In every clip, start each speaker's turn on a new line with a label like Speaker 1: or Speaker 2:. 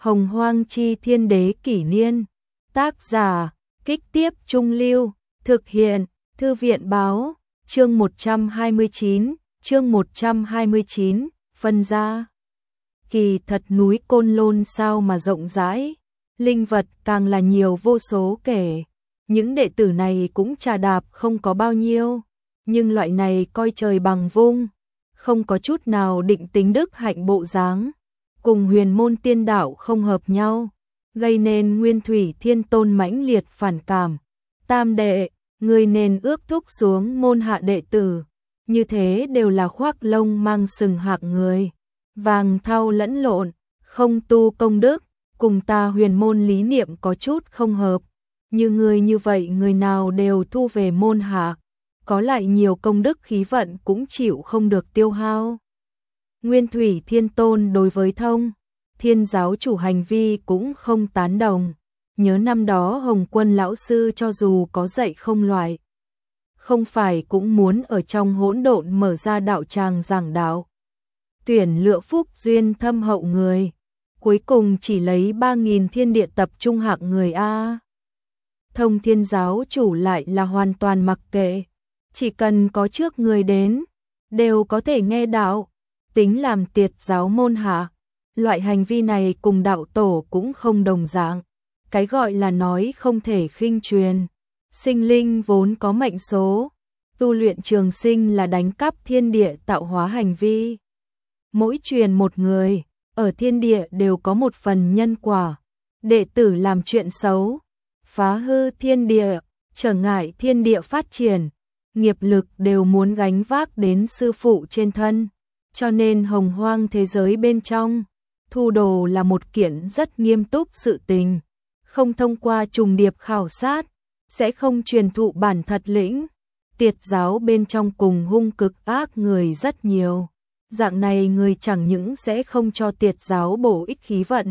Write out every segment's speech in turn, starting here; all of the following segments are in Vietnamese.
Speaker 1: Hồng Hoang Chi Thiên Đế Kỷ Niên. Tác giả, Kích Tiếp Trung Lưu. Thực hiện, Thư viện Báo. Chương 129, phân ra. Kỳ thật núi Côn Lôn sao mà rộng rãi, linh vật càng là nhiều vô số kể. Những đệ tử này cũng trà đạp không có bao nhiêu, nhưng loại này coi trời bằng vung, không có chút nào định tính đức hạnh bộ dáng, cùng huyền môn tiên đạo không hợp nhau, gây nên Nguyên Thủy Thiên Tôn mãnh liệt phản cảm. Tam đệ, người nên ước thúc xuống môn hạ đệ tử, như thế đều là khoác lông mang sừng hạng người, vàng thau lẫn lộn, không tu công đức, cùng ta huyền môn lý niệm có chút không hợp. Như người như vậy người nào đều thu về môn hạ, có lại nhiều công đức khí vận cũng chịu không được tiêu hao. Nguyên Thủy Thiên Tôn đối với Thông Thiên giáo chủ hành vi cũng không tán đồng. Nhớ năm đó Hồng Quân lão sư cho dù có dạy không loại, không phải cũng muốn ở trong hỗn độn mở ra đạo tràng giảng đạo, tuyển lựa phúc duyên thâm hậu người, cuối cùng chỉ lấy 3.000 thiên địa tập trung hạng người a. Thông Thiên giáo chủ lại là hoàn toàn mặc kệ, chỉ cần có trước người đến, đều có thể nghe đạo, tính làm tiệt giáo môn hạ. Loại hành vi này cùng đạo tổ cũng không đồng dạng. Cái gọi là nói không thể khinh truyền, sinh linh vốn có mệnh số, tu luyện trường sinh là đánh cắp thiên địa tạo hóa hành vi. Mỗi truyền một người, ở thiên địa đều có một phần nhân quả. Đệ tử làm chuyện xấu, phá hư thiên địa, trở ngại thiên địa phát triển, nghiệp lực đều muốn gánh vác đến sư phụ trên thân. Cho nên hồng hoang thế giới bên trong, thu đồ là một kiện rất nghiêm túc sự tình. Không thông qua trùng điệp khảo sát, sẽ không truyền thụ bản thật lĩnh. Tiệt giáo bên trong cùng hung cực ác người rất nhiều. Dạng này người chẳng những sẽ không cho tiệt giáo bổ ích khí vận,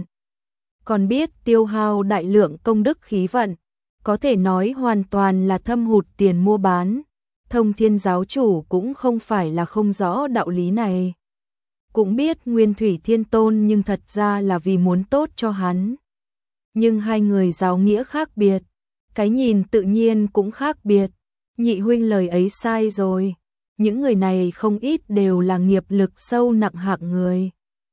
Speaker 1: còn biết tiêu hao đại lượng công đức khí vận, có thể nói hoàn toàn là thâm hụt tiền mua bán. Thông Thiên giáo chủ cũng không phải là không rõ đạo lý này. Cũng biết Nguyên Thủy Thiên Tôn nhưng thật ra là vì muốn tốt cho hắn. Nhưng hai người giáo nghĩa khác biệt, cái nhìn tự nhiên cũng khác biệt. Nhị huynh lời ấy sai rồi. Những người này không ít đều là nghiệp lực sâu nặng hạng người.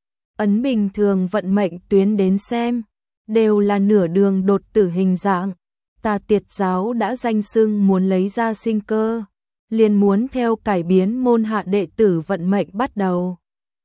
Speaker 1: Ấn bình thường vận mệnh tuyến đến xem, đều là nửa đường đột tử hình dạng. Ta tiệt giáo đã danh xưng muốn lấy ra sinh cơ, liền muốn theo cải biến môn hạ đệ tử vận mệnh bắt đầu.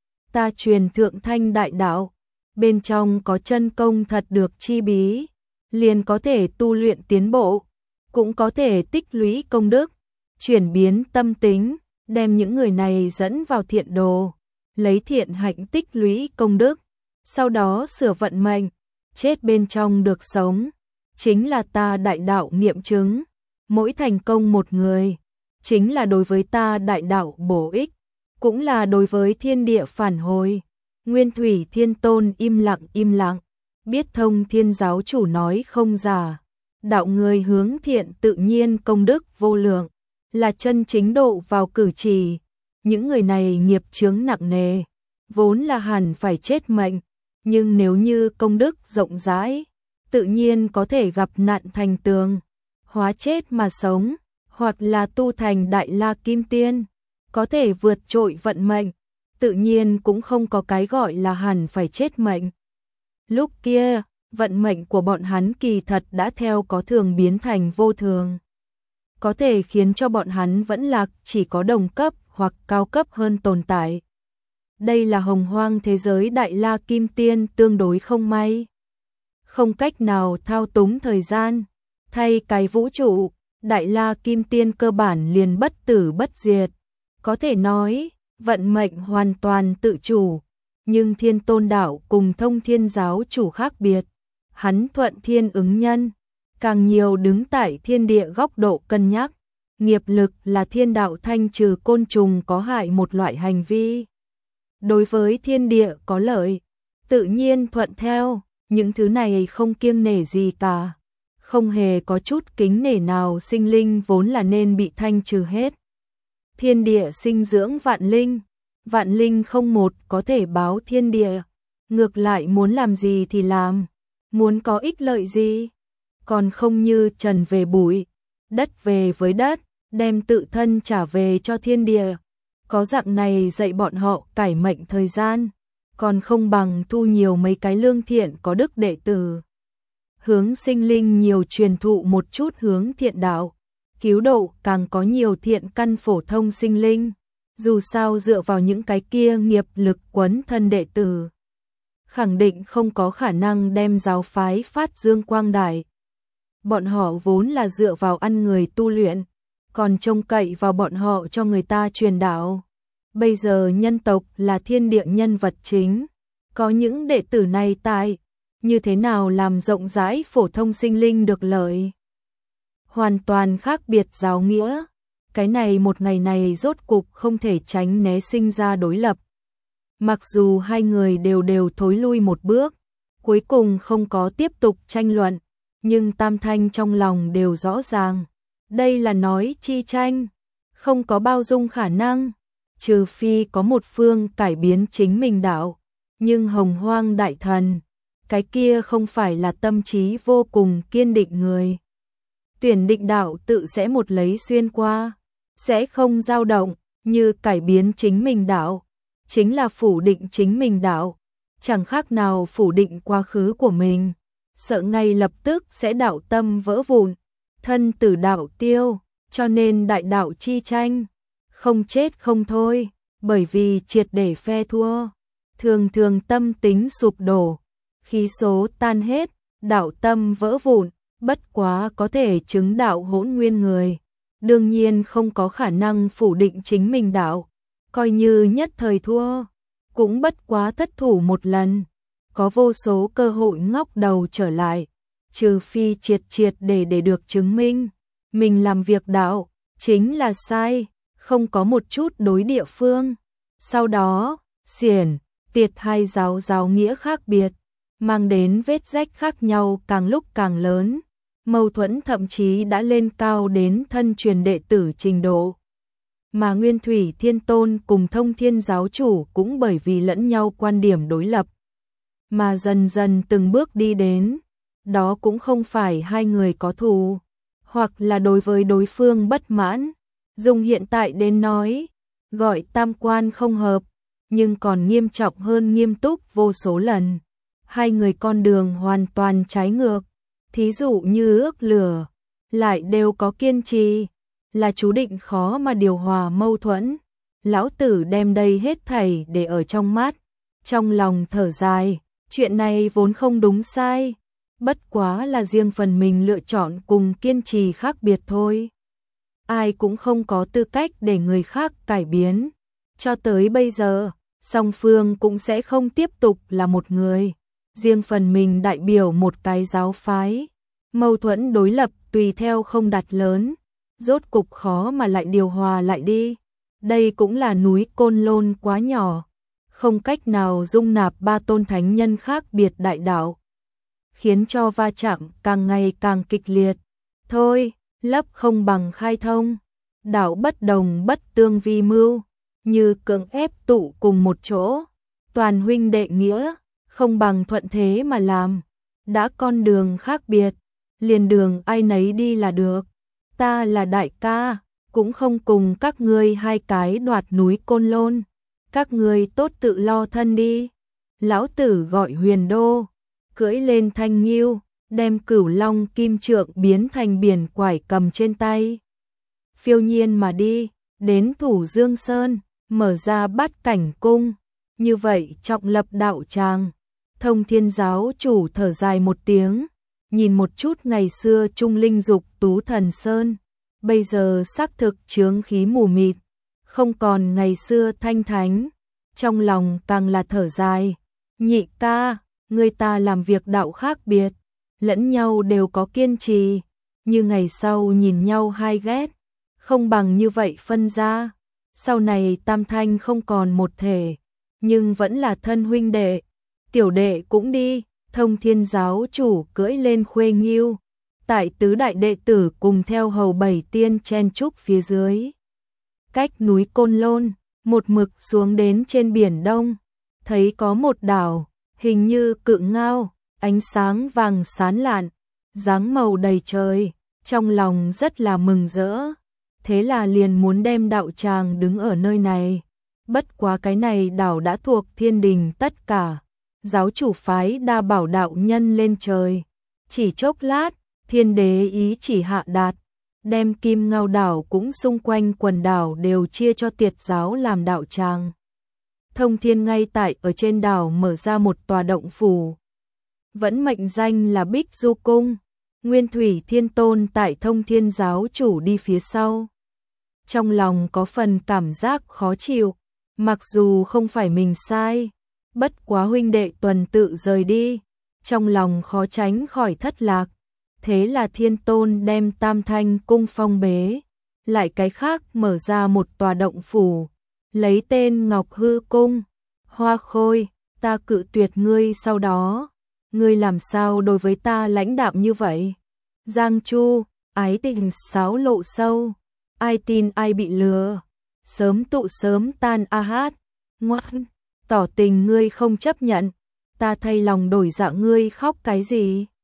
Speaker 1: Ta truyền thượng thanh đại đạo, bên trong có chân công thật được chi bí, liền có thể tu luyện tiến bộ, cũng có thể tích lũy công đức, chuyển biến tâm tính, đem những người này dẫn vào thiện đồ, lấy thiện hạnh tích lũy công đức, sau đó sửa vận mệnh, chết bên trong được sống, chính là ta đại đạo nghiệm chứng. Mỗi thành công một người, chính là đối với ta đại đạo bổ ích, cũng là đối với thiên địa phản hồi. Nguyên Thủy Thiên Tôn im lặng, biết Thông Thiên giáo chủ nói không giả. Đạo người hướng thiện tự nhiên công đức vô lượng, là chân chính độ vào cử chỉ. Những người này nghiệp chướng nặng nề, vốn là hẳn phải chết mệnh, nhưng nếu như công đức rộng rãi, tự nhiên có thể gặp nạn thành tường, hóa chết mà sống, hoặc là tu thành đại la kim tiên, có thể vượt trội vận mệnh, tự nhiên cũng không có cái gọi là hẳn phải chết mệnh. Lúc kia, vận mệnh của bọn hắn kỳ thật đã theo có thường biến thành vô thường, có thể khiến cho bọn hắn vẫn lạc chỉ có đồng cấp hoặc cao cấp hơn tồn tại. Đây là hồng hoang thế giới đại la kim tiên tương đối không may, không cách nào thao túng thời gian, thay cái vũ trụ, đại la kim tiên cơ bản liền bất tử bất diệt, có thể nói vận mệnh hoàn toàn tự chủ. Nhưng Thiên Tôn đạo cùng Thông Thiên giáo chủ khác biệt, hắn thuận thiên ứng nhân, càng nhiều đứng tại thiên địa góc độ cân nhắc. Nghiệp lực là thiên đạo thanh trừ côn trùng có hại một loại hành vi, đối với thiên địa có lợi, tự nhiên thuận theo. Những thứ này không kiêng nể gì cả, không hề có chút kính nể nào. Sinh linh vốn là nên bị thanh trừ hết. Thiên địa sinh dưỡng vạn linh không một có thể báo thiên địa. ngược lại muốn làm gì thì làm, muốn có ích lợi gì, còn không như trần về bụi, đất về với đất, đem tự thân trả về cho thiên địa. Có dạng này dạy bọn họ cải mệnh thời gian, còn không bằng thu nhiều mấy cái lương thiện có đức đệ tử. Hướng sinh linh nhiều truyền thụ một chút hướng thiện đạo, cứu độ càng có nhiều thiện căn phổ thông sinh linh. Dù sao dựa vào những cái kia nghiệp lực quấn thân đệ tử, khẳng định không có khả năng đem giáo phái phát dương quang đại. Bọn họ vốn là dựa vào ăn người tu luyện, còn trông cậy vào bọn họ cho người ta truyền đạo. Bây giờ nhân tộc là thiên địa nhân vật chính, có những đệ tử này tại, như thế nào làm rộng rãi phổ thông sinh linh được lợi. Hoàn toàn khác biệt giáo nghĩa, cái này một ngày này rốt cục không thể tránh né sinh ra đối lập. Mặc dù hai người đều thối lui một bước, cuối cùng không có tiếp tục tranh luận, nhưng tam thanh trong lòng đều rõ ràng. Đây là nói chi tranh, không có bao dung khả năng, trừ phi có một phương cải biến chính mình đạo. Nhưng Hồng Hoang Đại Thần, cái kia không phải là tâm trí vô cùng kiên định người. Tuyển định đạo tự sẽ một lấy xuyên qua, sẽ không dao động, như cải biến chính mình đạo, chính là phủ định chính mình đạo, chẳng khác nào phủ định quá khứ của mình, sợ ngay lập tức sẽ đạo tâm vỡ vụn, thân tử đạo tiêu, cho nên đại đạo chi tranh, không chết không thôi, bởi vì triệt để phe thua, thường thường tâm tính sụp đổ, khí số tan hết, đạo tâm vỡ vụn, bất quá có thể chứng đạo hỗn nguyên người, đương nhiên không có khả năng phủ định chính mình đạo, coi như nhất thời thua, cũng bất quá thất thủ một lần, có vô số cơ hội ngóc đầu trở lại, trừ phi triệt để được chứng minh, mình làm việc đạo, chính là sai, không có một chút đối địa phương. Sau đó, xiển, tiệt hai giáo nghĩa khác biệt, mang đến vết rách khác nhau càng lúc càng lớn, mâu thuẫn thậm chí đã lên cao đến thân truyền đệ tử trình độ. Mà Nguyên Thủy Thiên Tôn cùng Thông Thiên giáo chủ cũng bởi vì lẫn nhau quan điểm đối lập, mà dần dần từng bước đi đến, đó cũng không phải hai người có thù, hoặc là đối với đối phương bất mãn, dùng hiện tại đến nói, gọi tam quan không hợp, nhưng còn nghiêm trọng hơn nghiêm túc vô số lần. Hai người con đường hoàn toàn trái ngược, thí dụ như ước lửa, lại đều có kiên trì, là chú định khó mà điều hòa mâu thuẫn. Lão tử đem đây hết thảy để ở trong mắt, trong lòng thở dài, chuyện này vốn không đúng sai, bất quá là riêng phần mình lựa chọn cùng kiên trì khác biệt thôi. Ai cũng không có tư cách để người khác cải biến. Cho tới bây giờ, song phương cũng sẽ không tiếp tục là một người, riêng phần mình đại biểu một cái giáo phái. Mâu thuẫn đối lập tùy theo không đặt lớn, rốt cục khó mà lại điều hòa lại đi. Đây cũng là núi Côn Lôn quá nhỏ, không cách nào dung nạp ba tôn thánh nhân khác biệt đại đạo, khiến cho va chạm càng ngày càng kịch liệt. Thôi, lấp không bằng khai thông, đạo bất đồng bất tương vi mưu, như cưỡng ép tụ cùng một chỗ, toàn huynh đệ nghĩa, không bằng thuận thế mà làm. Đã con đường khác biệt, liền đường ai nấy đi là được. Ta là đại ca, cũng không cùng các ngươi hai cái đoạt núi Côn Lôn, các ngươi tốt tự lo thân đi. Lão tử gọi Huyền Đô, cưỡi lên thanh nghiêu, đem Cửu Long kim trượng biến thành biển quải cầm trên tay, phiêu nhiên mà đi, đến Thủ Dương Sơn, mở ra Bát Cảnh cung, như vậy trọng lập đạo tràng. Thông Thiên giáo chủ thở dài một tiếng, nhìn một chút ngày xưa trung linh dục tú thần sơn, bây giờ xác thực chướng khí mù mịt, không còn ngày xưa thanh thánh, trong lòng càng là thở dài. Nhị ca, người ta làm việc đạo khác biệt, lẫn nhau đều có kiên trì, như ngày sau nhìn nhau hai ghét, không bằng như vậy phân ra. Sau này tam thanh không còn một thể, nhưng vẫn là thân huynh đệ, tiểu đệ cũng đi. Thông Thiên giáo chủ cưỡi lên Khuê Nghiêu, tại tứ đại đệ tử cùng theo hầu bảy tiên chen chúc phía dưới, cách núi Côn Lôn, một mực xuống đến trên biển Đông, thấy có một đảo, hình như cự ngao, ánh sáng vàng sáng lạn, dáng màu đầy trời, trong lòng rất là mừng rỡ. Thế là liền muốn đem đạo tràng đứng ở nơi này. Bất quá cái này đảo đã thuộc thiên đình tất cả. Giáo chủ phái Đa Bảo đạo nhân lên trời. Chỉ chốc lát, thiên đế ý chỉ hạ đạt. Đem Kim Ngao đảo cũng xung quanh quần đảo đều chia cho Tiệt giáo làm đạo tràng. Thông Thiên ngay tại ở trên đảo mở ra một tòa động phủ. Vẫn mệnh danh là Bích Du Cung. Nguyên Thủy Thiên Tôn tại Thông Thiên giáo chủ đi phía sau. Trong lòng có phần cảm giác khó chịu, mặc dù không phải mình sai, bất quá huynh đệ tuần tự rời đi, trong lòng khó tránh khỏi thất lạc. Thế là Thiên Tôn đem Tam Thanh cung phong bế, lại cái khác mở ra một tòa động phủ, lấy tên Ngọc Hư Cung. Hoa Khôi, ta cự tuyệt ngươi sau đó, ngươi làm sao đối với ta lãnh đạm như vậy? Giang Chu, ái tình sáo lộ sâu, ai tin ai bị lừa, sớm tụ sớm tan a hát, ngoan, tỏ tình ngươi không chấp nhận, ta thay lòng đổi dạ ngươi khóc cái gì?